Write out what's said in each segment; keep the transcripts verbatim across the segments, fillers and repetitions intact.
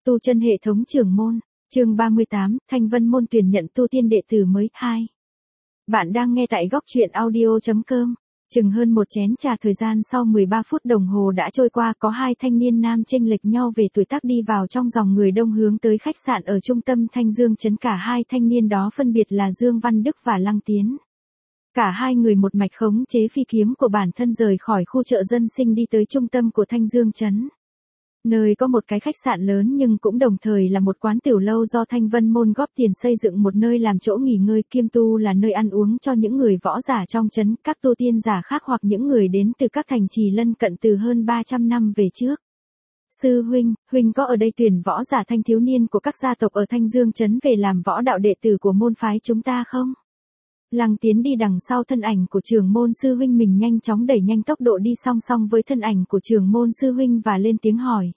Tu chân hệ thống trưởng môn, chương ba mươi tám, Thanh Vân môn tuyển nhận tu tiên đệ tử mới hai. Bạn đang nghe tại góc truyện audio chấm com. Chừng hơn một chén trà thời gian sau mười ba phút đồng hồ đã trôi qua, có hai thanh niên nam chênh lệch nhau về tuổi tác đi vào trong dòng người đông hướng tới khách sạn ở trung tâm Thanh Dương trấn. Cả hai thanh niên đó phân biệt là Dương Văn Đức và Lăng Tiến. Cả hai người một mạch khống chế phi kiếm của bản thân rời khỏi khu chợ dân sinh đi tới trung tâm của Thanh Dương trấn. Nơi có một cái khách sạn lớn nhưng cũng đồng thời là một quán tiểu lâu do Thanh Vân môn góp tiền xây dựng, một nơi làm chỗ nghỉ ngơi kiêm tu là nơi ăn uống cho những người võ giả trong trấn, các tu tiên giả khác hoặc những người đến từ các thành trì lân cận từ hơn ba trăm năm về trước. Sư huynh, huynh có ở đây tuyển võ giả thanh thiếu niên của các gia tộc ở Thanh Dương trấn về làm võ đạo đệ tử của môn phái chúng ta không? Lăng Tiến đi đằng sau thân ảnh của trưởng môn sư huynh mình, nhanh chóng đẩy nhanh tốc độ đi song song với thân ảnh của trưởng môn sư huynh và lên tiếng hỏi.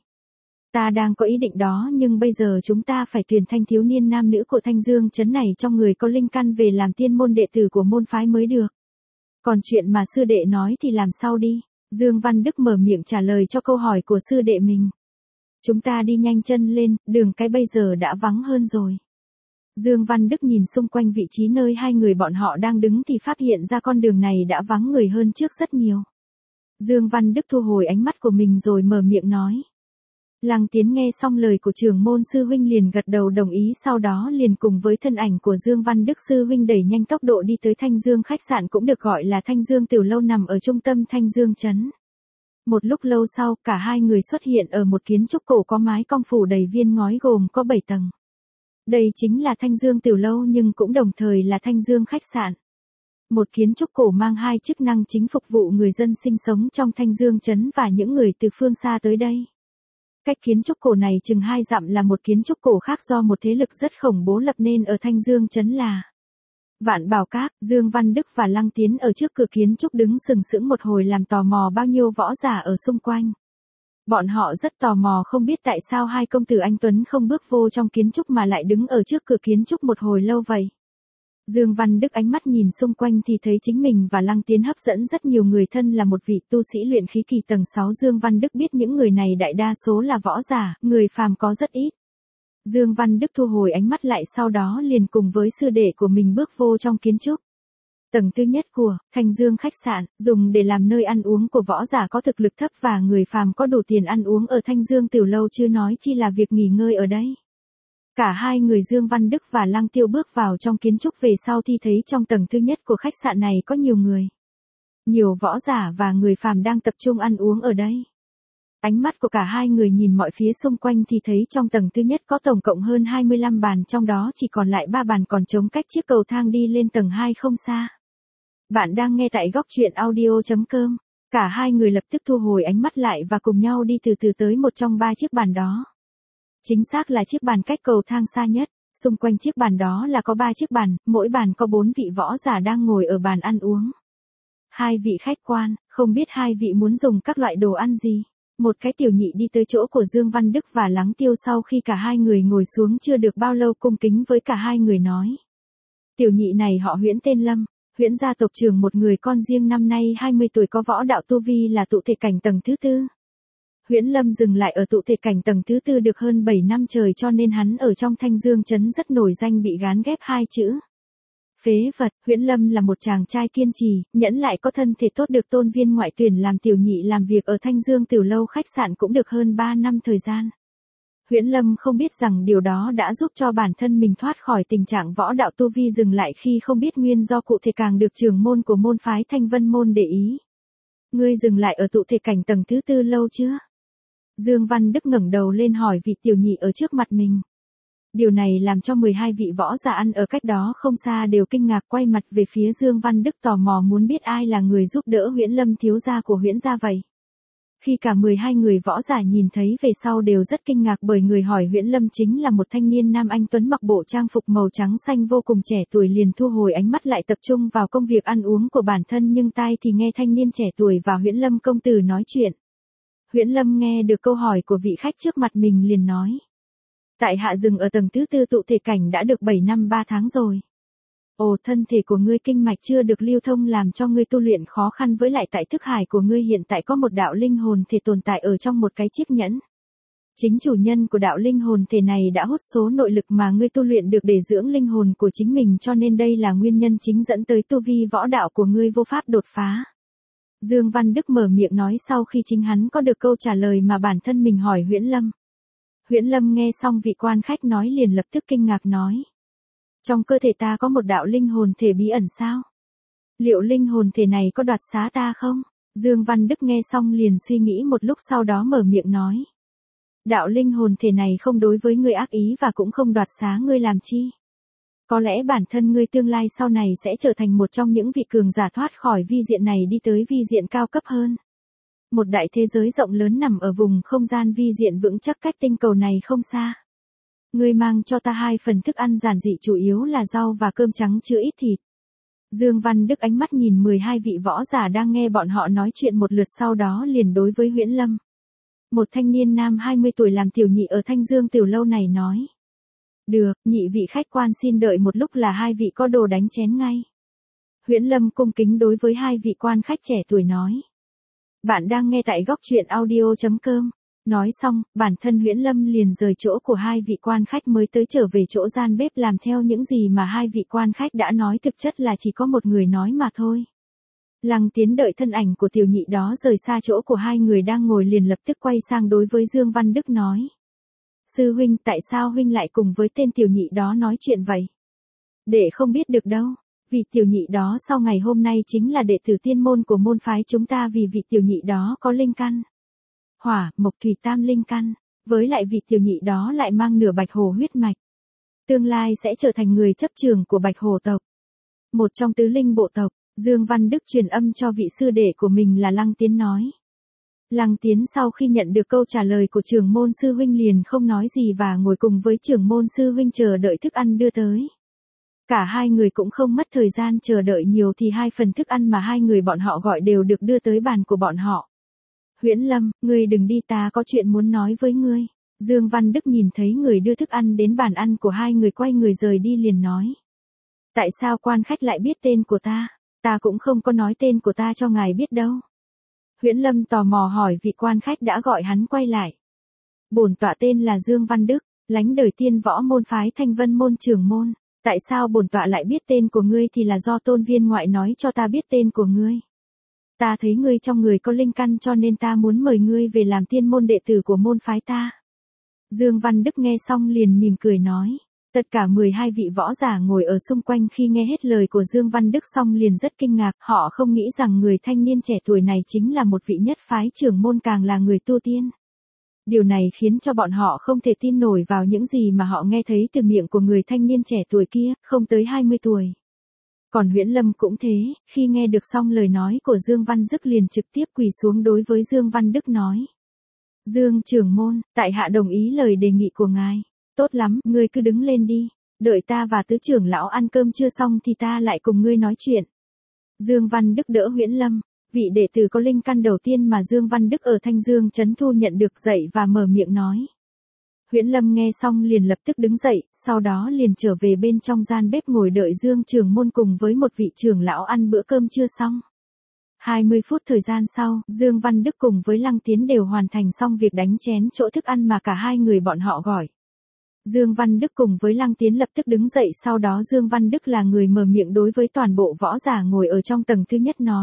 Ta đang có ý định đó, nhưng bây giờ chúng ta phải tuyển thanh thiếu niên nam nữ của Thanh Dương trấn này trong người có linh căn về làm tiên môn đệ tử của môn phái mới được. Còn chuyện mà sư đệ nói thì làm sau đi. Dương Văn Đức mở miệng trả lời cho câu hỏi của sư đệ mình. Chúng ta đi nhanh chân lên, đường cái bây giờ đã vắng hơn rồi. Dương Văn Đức nhìn xung quanh vị trí nơi hai người bọn họ đang đứng thì phát hiện ra con đường này đã vắng người hơn trước rất nhiều. Dương Văn Đức thu hồi ánh mắt của mình rồi mở miệng nói. Lăng Tiến nghe xong lời của trưởng môn sư huynh liền gật đầu đồng ý, sau đó liền cùng với thân ảnh của Dương Văn Đức sư huynh đẩy nhanh tốc độ đi tới Thanh Dương khách sạn, cũng được gọi là Thanh Dương tiểu lâu, nằm ở trung tâm Thanh Dương trấn. Một lúc lâu sau, cả hai người xuất hiện ở một kiến trúc cổ có mái cong phủ đầy viên ngói gồm có bảy tầng. Đây chính là Thanh Dương tiểu lâu nhưng cũng đồng thời là Thanh Dương khách sạn. Một kiến trúc cổ mang hai chức năng chính phục vụ người dân sinh sống trong Thanh Dương trấn và những người từ phương xa tới đây. Cách kiến trúc cổ này chừng hai dặm là một kiến trúc cổ khác do một thế lực rất khủng bố lập nên ở Thanh Dương trấn là Vạn Bảo Các. Dương Văn Đức và Lăng Tiến ở trước cửa kiến trúc đứng sừng sững một hồi, làm tò mò bao nhiêu võ giả ở xung quanh. Bọn họ rất tò mò không biết tại sao hai công tử anh tuấn không bước vô trong kiến trúc mà lại đứng ở trước cửa kiến trúc một hồi lâu vậy. Dương Văn Đức ánh mắt nhìn xung quanh thì thấy chính mình và Lăng Tiến hấp dẫn rất nhiều người. Thân là một vị tu sĩ luyện khí kỳ tầng sáu, Dương Văn Đức biết những người này đại đa số là võ giả, người phàm có rất ít. Dương Văn Đức thu hồi ánh mắt lại, sau đó liền cùng với sư đệ của mình bước vô trong kiến trúc. Tầng thứ nhất của Thanh Dương khách sạn, dùng để làm nơi ăn uống của võ giả có thực lực thấp và người phàm có đủ tiền ăn uống ở Thanh Dương tiểu lâu, chưa nói chi là việc nghỉ ngơi ở đây. Cả hai người Dương Văn Đức và Lăng Tiêu bước vào trong kiến trúc về sau thì thấy trong tầng thứ nhất của khách sạn này có nhiều người. Nhiều võ giả và người phàm đang tập trung ăn uống ở đây. Ánh mắt của cả hai người nhìn mọi phía xung quanh thì thấy trong tầng thứ nhất có tổng cộng hơn hai mươi lăm bàn, trong đó chỉ còn lại ba bàn còn trống cách chiếc cầu thang đi lên tầng hai không xa. Bạn đang nghe tại góc truyện audio chấm com. Cả hai người lập tức thu hồi ánh mắt lại và cùng nhau đi từ từ tới một trong ba chiếc bàn đó. Chính xác là chiếc bàn cách cầu thang xa nhất. Xung quanh chiếc bàn đó là có ba chiếc bàn, mỗi bàn có bốn vị võ giả đang ngồi ở bàn ăn uống. Hai vị khách quan, không biết hai vị muốn dùng các loại đồ ăn gì? Một cái tiểu nhị đi tới chỗ của Dương Văn Đức và Lăng Tiêu sau khi cả hai người ngồi xuống chưa được bao lâu, cung kính với cả hai người nói. Tiểu nhị này họ Huyễn, tên Lâm, Huyễn gia tộc trưởng, một người con riêng, năm nay hai mươi tuổi, có võ đạo tu vi là tụ thể cảnh tầng thứ tư. Huyễn Lâm dừng lại ở tụ thể cảnh tầng thứ tư được hơn bảy năm trời, cho nên hắn ở trong Thanh Dương trấn rất nổi danh, bị gán ghép hai chữ phế vật. Huyễn Lâm là một chàng trai kiên trì, nhẫn lại, có thân thể tốt, được tôn viên ngoại tuyển làm tiểu nhị, làm việc ở Thanh Dương tiểu lâu khách sạn cũng được hơn ba năm thời gian. Huyễn Lâm không biết rằng điều đó đã giúp cho bản thân mình thoát khỏi tình trạng võ đạo tu vi dừng lại khi không biết nguyên do cụ thể, càng được trưởng môn của môn phái Thanh Vân môn để ý. Ngươi dừng lại ở tụ thể cảnh tầng thứ tư lâu chưa? Dương Văn Đức ngẩng đầu lên hỏi vị tiểu nhị ở trước mặt mình. Điều này làm cho mười hai vị võ giả ăn ở cách đó không xa đều kinh ngạc, quay mặt về phía Dương Văn Đức tò mò muốn biết ai là người giúp đỡ Huyễn Lâm thiếu gia của Huyễn gia vậy. Khi cả mười hai người võ giả nhìn thấy về sau đều rất kinh ngạc, bởi người hỏi Huyễn Lâm chính là một thanh niên nam anh tuấn mặc bộ trang phục màu trắng xanh vô cùng trẻ tuổi, liền thu hồi ánh mắt lại tập trung vào công việc ăn uống của bản thân, nhưng tai thì nghe thanh niên trẻ tuổi và Huyễn Lâm công tử nói chuyện. Huyễn Lâm nghe được câu hỏi của vị khách trước mặt mình liền nói. Tại hạ dừng ở tầng thứ tư tụ thể cảnh đã được bảy năm ba tháng rồi. Ồ, thân thể của ngươi kinh mạch chưa được lưu thông làm cho ngươi tu luyện khó khăn, với lại tại thức hải của ngươi hiện tại có một đạo linh hồn thể tồn tại ở trong một cái chiếc nhẫn. Chính chủ nhân của đạo linh hồn thể này đã hút số nội lực mà ngươi tu luyện được để dưỡng linh hồn của chính mình, cho nên đây là nguyên nhân chính dẫn tới tu vi võ đạo của ngươi vô pháp đột phá. Dương Văn Đức mở miệng nói sau khi chính hắn có được câu trả lời mà bản thân mình hỏi Huyễn Lâm. Huyễn Lâm nghe xong vị quan khách nói liền lập tức kinh ngạc nói. Trong cơ thể ta có một đạo linh hồn thể bí ẩn sao? Liệu linh hồn thể này có đoạt xá ta không? Dương Văn Đức nghe xong liền suy nghĩ một lúc sau đó mở miệng nói. Đạo linh hồn thể này không đối với ngươi ác ý và cũng không đoạt xá ngươi làm chi. Có lẽ bản thân ngươi tương lai sau này sẽ trở thành một trong những vị cường giả thoát khỏi vi diện này đi tới vi diện cao cấp hơn. Một đại thế giới rộng lớn nằm ở vùng không gian vi diện vững chắc cách tinh cầu này không xa. Ngươi mang cho ta hai phần thức ăn giản dị chủ yếu là rau và cơm trắng chứa ít thịt. Dương Văn Đức ánh mắt nhìn mười hai vị võ giả đang nghe bọn họ nói chuyện một lượt sau đó liền đối với Huyễn Lâm. Một thanh niên nam hai mươi tuổi làm tiểu nhị ở Thanh Dương tiểu lâu này nói. Được, nhị vị khách quan xin đợi một lúc là hai vị có đồ đánh chén ngay. Huyễn Lâm cung kính đối với hai vị quan khách trẻ tuổi nói. Bạn đang nghe tại góc truyện audio chấm com. Nói xong, bản thân Huyễn Lâm liền rời chỗ của hai vị quan khách mới tới trở về chỗ gian bếp làm theo những gì mà hai vị quan khách đã nói, thực chất là chỉ có một người nói mà thôi. Lăng Tiến đợi thân ảnh của tiểu nhị đó rời xa chỗ của hai người đang ngồi liền lập tức quay sang đối với Dương Văn Đức nói. Sư huynh, tại sao huynh lại cùng với tên tiểu nhị đó nói chuyện vậy? Để không biết được đâu, vì tiểu nhị đó sau ngày hôm nay chính là đệ tử tiên môn của môn phái chúng ta, vì vị tiểu nhị đó có linh căn hỏa, mộc, thủy tam linh căn, với lại vị tiểu nhị đó lại mang nửa bạch hồ huyết mạch. Tương lai sẽ trở thành người chấp trường của bạch hồ tộc. Một trong tứ linh bộ tộc, Dương Văn Đức truyền âm cho vị sư đệ của mình là Lăng Tiến nói. Lăng Tiến sau khi nhận được câu trả lời của trưởng môn sư huynh liền không nói gì và ngồi cùng với trưởng môn sư huynh chờ đợi thức ăn đưa tới. Cả hai người cũng không mất thời gian chờ đợi nhiều thì hai phần thức ăn mà hai người bọn họ gọi đều được đưa tới bàn của bọn họ. Huyễn Lâm, ngươi đừng đi, ta có chuyện muốn nói với ngươi. Dương Văn Đức nhìn thấy người đưa thức ăn đến bàn ăn của hai người quay người rời đi liền nói. Tại sao quan khách lại biết tên của ta? Ta cũng không có nói tên của ta cho ngài biết đâu. Huyễn Lâm tò mò hỏi vị quan khách đã gọi hắn quay lại. Bổn tọa tên là Dương Văn Đức, lãnh đời tiên võ môn phái Thanh Vân môn trưởng môn. Tại sao bổn tọa lại biết tên của ngươi thì là do tôn viên ngoại nói cho ta biết tên của ngươi. Ta thấy ngươi trong người có linh căn cho nên ta muốn mời ngươi về làm tiên môn đệ tử của môn phái ta. Dương Văn Đức nghe xong liền mỉm cười nói. Tất cả mười hai vị võ giả ngồi ở xung quanh khi nghe hết lời của Dương Văn Đức xong liền rất kinh ngạc, họ không nghĩ rằng người thanh niên trẻ tuổi này chính là một vị nhất phái trưởng môn, càng là người tu tiên. Điều này khiến cho bọn họ không thể tin nổi vào những gì mà họ nghe thấy từ miệng của người thanh niên trẻ tuổi kia, không tới hai mươi tuổi. Còn Huyễn Lâm cũng thế, khi nghe được xong lời nói của Dương Văn Đức liền trực tiếp quỳ xuống đối với Dương Văn Đức nói. Dương trưởng môn, tại hạ đồng ý lời đề nghị của ngài. Tốt lắm, ngươi cứ đứng lên đi, đợi ta và tứ trưởng lão ăn cơm chưa xong thì ta lại cùng ngươi nói chuyện. Dương Văn Đức đỡ Huyễn Lâm, vị đệ tử có linh căn đầu tiên mà Dương Văn Đức ở Thanh Dương Trấn thu nhận được, dậy và mở miệng nói. Huyễn Lâm nghe xong liền lập tức đứng dậy, sau đó liền trở về bên trong gian bếp ngồi đợi Dương trưởng môn cùng với một vị trưởng lão ăn bữa cơm chưa xong. hai mươi phút thời gian sau, Dương Văn Đức cùng với Lăng Tiến đều hoàn thành xong việc đánh chén chỗ thức ăn mà cả hai người bọn họ gọi. Dương Văn Đức cùng với Lăng Tiến lập tức đứng dậy, sau đó Dương Văn Đức là người mở miệng đối với toàn bộ võ giả ngồi ở trong tầng thứ nhất nói.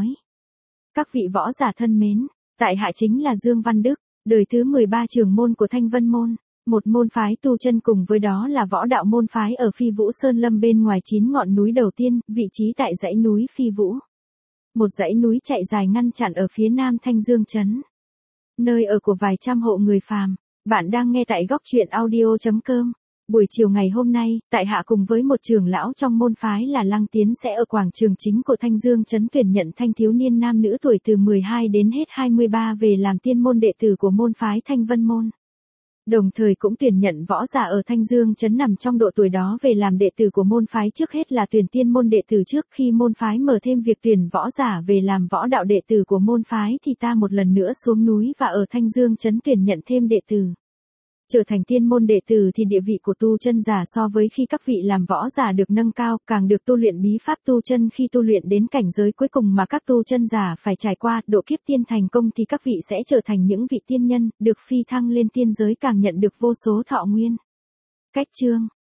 Các vị võ giả thân mến, tại hạ chính là Dương Văn Đức, đời thứ mười ba trưởng môn của Thanh Vân môn, một môn phái tu chân cùng với đó là võ đạo môn phái ở Phi Vũ Sơn Lâm bên ngoài chín ngọn núi đầu tiên, vị trí tại dãy núi Phi Vũ. Một dãy núi chạy dài ngăn chặn ở phía nam Thanh Dương Trấn. Nơi ở của vài trăm hộ người phàm. Bạn đang nghe tại góc truyện audio chấm com. Buổi chiều ngày hôm nay, tại hạ cùng với một trưởng lão trong môn phái là Lăng Tiến sẽ ở quảng trường chính của Thanh Dương Trấn tuyển nhận thanh thiếu niên nam nữ tuổi từ mười hai đến hết hai mươi ba về làm tiên môn đệ tử của môn phái Thanh Vân môn. Đồng thời cũng tuyển nhận võ giả ở Thanh Dương Trấn nằm trong độ tuổi đó về làm đệ tử của môn phái, trước hết là tuyển tiên môn đệ tử trước, khi môn phái mở thêm việc tuyển võ giả về làm võ đạo đệ tử của môn phái thì ta một lần nữa xuống núi và ở Thanh Dương Trấn tuyển nhận thêm đệ tử. Trở thành tiên môn đệ tử thì địa vị của tu chân giả so với khi các vị làm võ giả được nâng cao, càng được tu luyện bí pháp tu chân. Khi tu luyện đến cảnh giới cuối cùng mà các tu chân giả phải trải qua, độ kiếp tiên thành công thì các vị sẽ trở thành những vị tiên nhân, được phi thăng lên tiên giới, càng nhận được vô số thọ nguyên. Cách chương